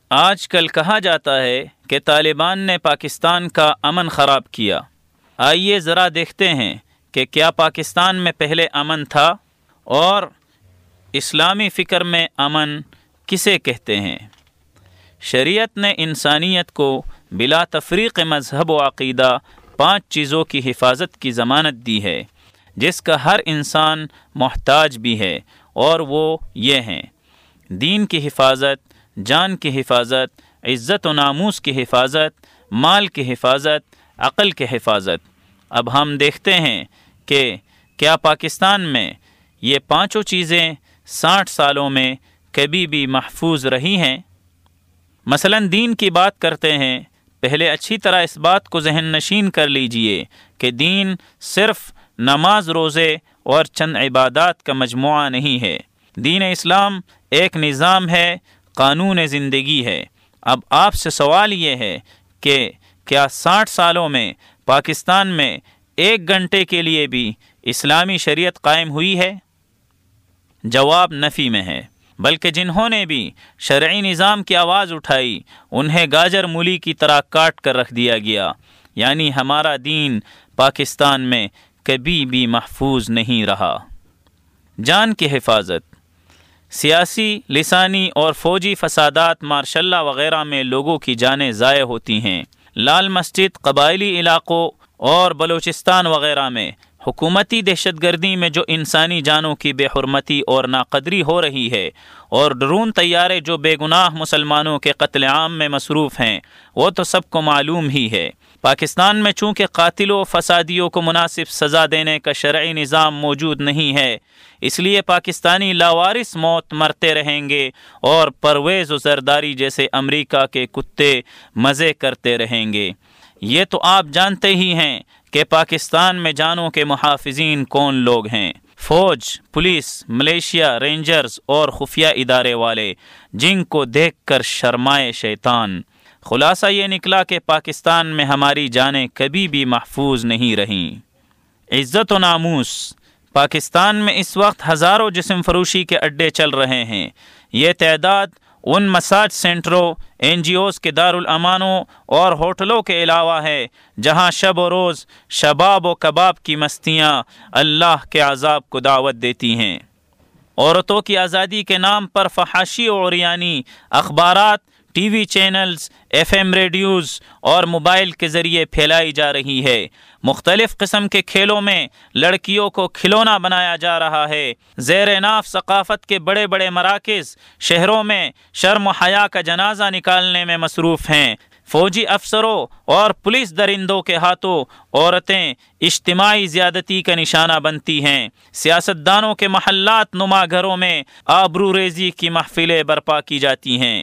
آج کل کہا جاتا ہے کہ طالبان نے پاکستان کا امن خراب کیا۔ آئیے ذرا دیکھتے ہیں کہ کیا پاکستان میں پہلے امن تھا اور اسلامی فکر میں امن کسے کہتے ہیں۔ شریعت نے انسانیت کو بلا تفریق مذہب و عقیدہ 5 چیزوں کی حفاظت کی ضمانت دی ہے جس کا ہر انسان محتاج بھی ہے، اور وہ یہ ہیں: دین کی حفاظت، جان کی حفاظت، عزت و ناموس کی حفاظت، مال کی حفاظت، عقل کی حفاظت۔ اب ہم دیکھتے ہیں کہ کیا پاکستان میں یہ 5 چیزیں 60 سالوں میں کبھی بھی محفوظ رہی ہیں؟ مثلا دین کی بات کرتے ہیں، پہلے اچھی طرح اس بات کو ذہن نشین کر لیجئے کہ دین صرف نماز، روزے اور چند عبادات کا مجموعہ نہیں ہے۔ دین اسلام ایک نظام ہے، قانون زندگی ہے۔ اب آپ سے سوال یہ ہے کہ کیا 60 سالوں میں پاکستان میں 1 گھنٹے کے لیے بھی اسلامی شریعت قائم ہوئی ہے؟ جواب نفی میں ہے، بلکہ جنہوں نے بھی شرعی نظام کی آواز اٹھائی انہیں گاجر مولی کی طرح کاٹ کر رکھ دیا گیا۔ یعنی ہمارا دین پاکستان میں کبھی بھی محفوظ نہیں رہا۔ جان کی حفاظت، سیاسی، لسانی اور فوجی فسادات، مارشاء اللہ وغیرہ میں لوگوں کی جانیں ضائع ہوتی ہیں۔ لال مسجد، قبائلی علاقوں اور بلوچستان وغیرہ میں حکومتی دہشت گردی میں جو انسانی جانوں کی بے حرمتی اور ناقدری ہو رہی ہے، اور ڈرون طیارے جو بے گناہ مسلمانوں کے قتل عام میں مصروف ہیں، وہ تو سب کو معلوم ہی ہے۔ پاکستان میں چونکہ قاتلوں فسادیوں کو مناسب سزا دینے کا شرعی نظام موجود نہیں ہے، اس لیے پاکستانی لاوارث موت مرتے رہیں گے اور پرویز و زرداری جیسے امریکہ کے کتے مزے کرتے رہیں گے۔ یہ تو آپ جانتے ہی ہیں کہ پاکستان میں جانوں کے محافظین کون لوگ ہیں: فوج، پولیس، ملیشیا، رینجرز اور خفیہ ادارے والے، جن کو دیکھ کر شرمائے شیطان۔ خلاصہ یہ نکلا کہ پاکستان میں ہماری جانیں کبھی بھی محفوظ نہیں رہیں۔ عزت و ناموس، پاکستان میں اس وقت ہزاروں جسم فروشی کے اڈے چل رہے ہیں۔ یہ تعداد ان مساج سینٹروں، NGOs کے دارالامانوں اور ہوٹلوں کے علاوہ ہے جہاں شب و روز شباب و کباب کی مستیاں اللہ کے عذاب کو دعوت دیتی ہیں۔ عورتوں کی آزادی کے نام پر فحاشی و عریانی اخبارات، T V channels, FM radios اور موبائل کے ذریعے پھیلائی جا رہی ہے۔ مختلف قسم کے کھیلوں میں لڑکیوں کو کھلونا بنایا جا رہا ہے۔ زیر ناف ثقافت کے بڑے بڑے مراکز شہروں میں شرم و حیا کا جنازہ نکالنے میں مصروف ہیں۔ فوجی افسروں اور پولیس درندوں کے ہاتھوں عورتیں اجتماعی زیادتی کا نشانہ بنتی ہیں۔ سیاستدانوں کے محلات نما گھروں میں آبرو ریزی کی محفلیں برپا کی جاتی ہیں۔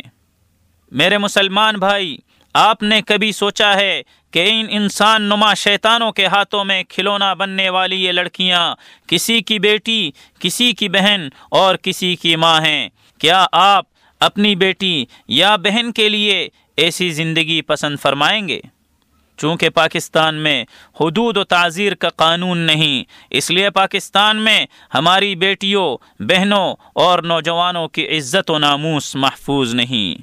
میرے مسلمان بھائی، آپ نے کبھی سوچا ہے کہ ان انسان نما شیطانوں کے ہاتھوں میں کھلونا بننے والی یہ لڑکیاں کسی کی بیٹی، کسی کی بہن اور کسی کی ماں ہیں؟ کیا آپ اپنی بیٹی یا بہن کے لیے ایسی زندگی پسند فرمائیں گے؟ چونکہ پاکستان میں حدود و تعزیر کا قانون نہیں، اس لیے پاکستان میں ہماری بیٹیوں، بہنوں اور نوجوانوں کی عزت و ناموس محفوظ نہیں۔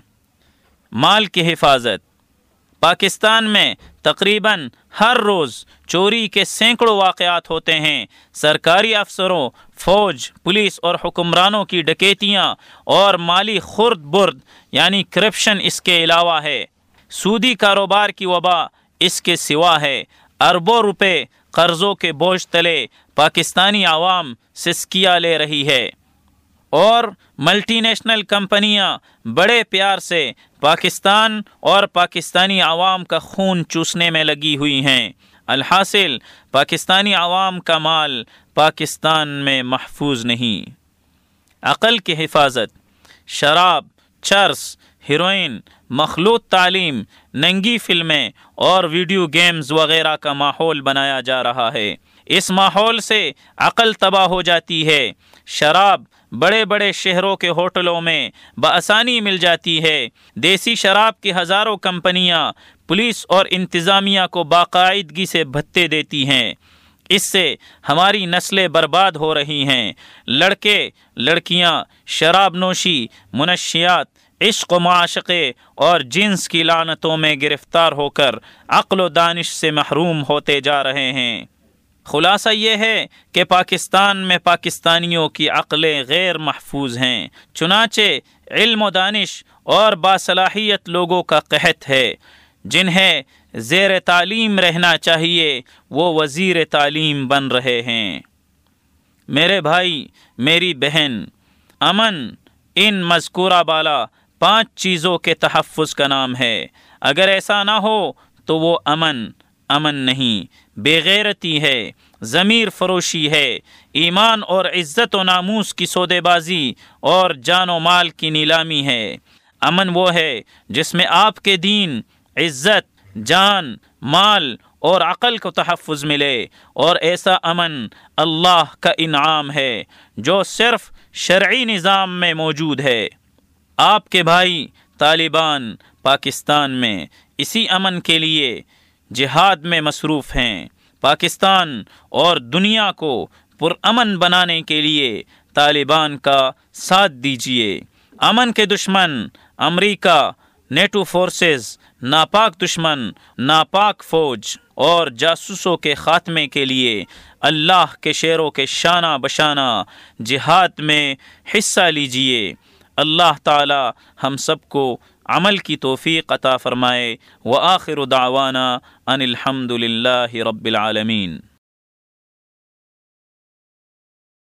مال کی حفاظت، پاکستان میں تقریباً ہر روز چوری کے سینکڑوں واقعات ہوتے ہیں۔ سرکاری افسروں، فوج، پولیس اور حکمرانوں کی ڈکیتیاں اور مالی خرد برد یعنی کرپشن اس کے علاوہ ہے۔ سودی کاروبار کی وبا اس کے سوا ہے۔ اربوں روپے قرضوں کے بوجھ تلے پاکستانی عوام سسکیاں لے رہی ہے، اور ملٹی نیشنل کمپنیاں بڑے پیار سے پاکستان اور پاکستانی عوام کا خون چوسنے میں لگی ہوئی ہیں۔ الحاصل پاکستانی عوام کا مال پاکستان میں محفوظ نہیں۔ عقل کی حفاظت، شراب، چرس، ہیروئن، مخلوط تعلیم، ننگی فلمیں اور ویڈیو گیمز وغیرہ کا ماحول بنایا جا رہا ہے۔ اس ماحول سے عقل تباہ ہو جاتی ہے۔ شراب بڑے بڑے شہروں کے ہوٹلوں میں بآسانی مل جاتی ہے۔ دیسی شراب کی ہزاروں کمپنیاں پولیس اور انتظامیہ کو باقاعدگی سے بھتے دیتی ہیں۔ اس سے ہماری نسلیں برباد ہو رہی ہیں۔ لڑکے لڑکیاں شراب نوشی، منشیات، عشق و معاشقے اور جنس کی لعنتوں میں گرفتار ہو کر عقل و دانش سے محروم ہوتے جا رہے ہیں۔ خلاصہ یہ ہے کہ پاکستان میں پاکستانیوں کی عقلیں غیر محفوظ ہیں، چنانچہ علم و دانش اور باصلاحیت لوگوں کا قحط ہے۔ جنہیں زیر تعلیم رہنا چاہیے وہ وزیر تعلیم بن رہے ہیں۔ میرے بھائی، میری بہن، امن ان مذکورہ بالا 5 چیزوں کے تحفظ کا نام ہے۔ اگر ایسا نہ ہو تو وہ امن نہیں، بے غیرتی ہے، ضمیر فروشی ہے، ایمان اور عزت و ناموس کی سودے بازی اور جان و مال کی نیلامی ہے۔ امن وہ ہے جس میں آپ کے دین، عزت، جان، مال اور عقل کو تحفظ ملے، اور ایسا امن اللہ کا انعام ہے جو صرف شرعی نظام میں موجود ہے۔ آپ کے بھائی طالبان پاکستان میں اسی امن کے لیے جہاد میں مصروف ہیں۔ پاکستان اور دنیا کو پرامن بنانے کے لیے طالبان کا ساتھ دیجیے۔ امن کے دشمن امریکہ، نیٹو فورسز، ناپاک دشمن، ناپاک فوج اور جاسوسوں کے خاتمے کے لیے اللہ کے شیروں کے شانہ بشانہ جہاد میں حصہ لیجیے۔ اللہ تعالی ہم سب کو عمل کی توفیق عطا فرمائے۔ وآخر دعوانا ان الحمد للہ رب العالمین۔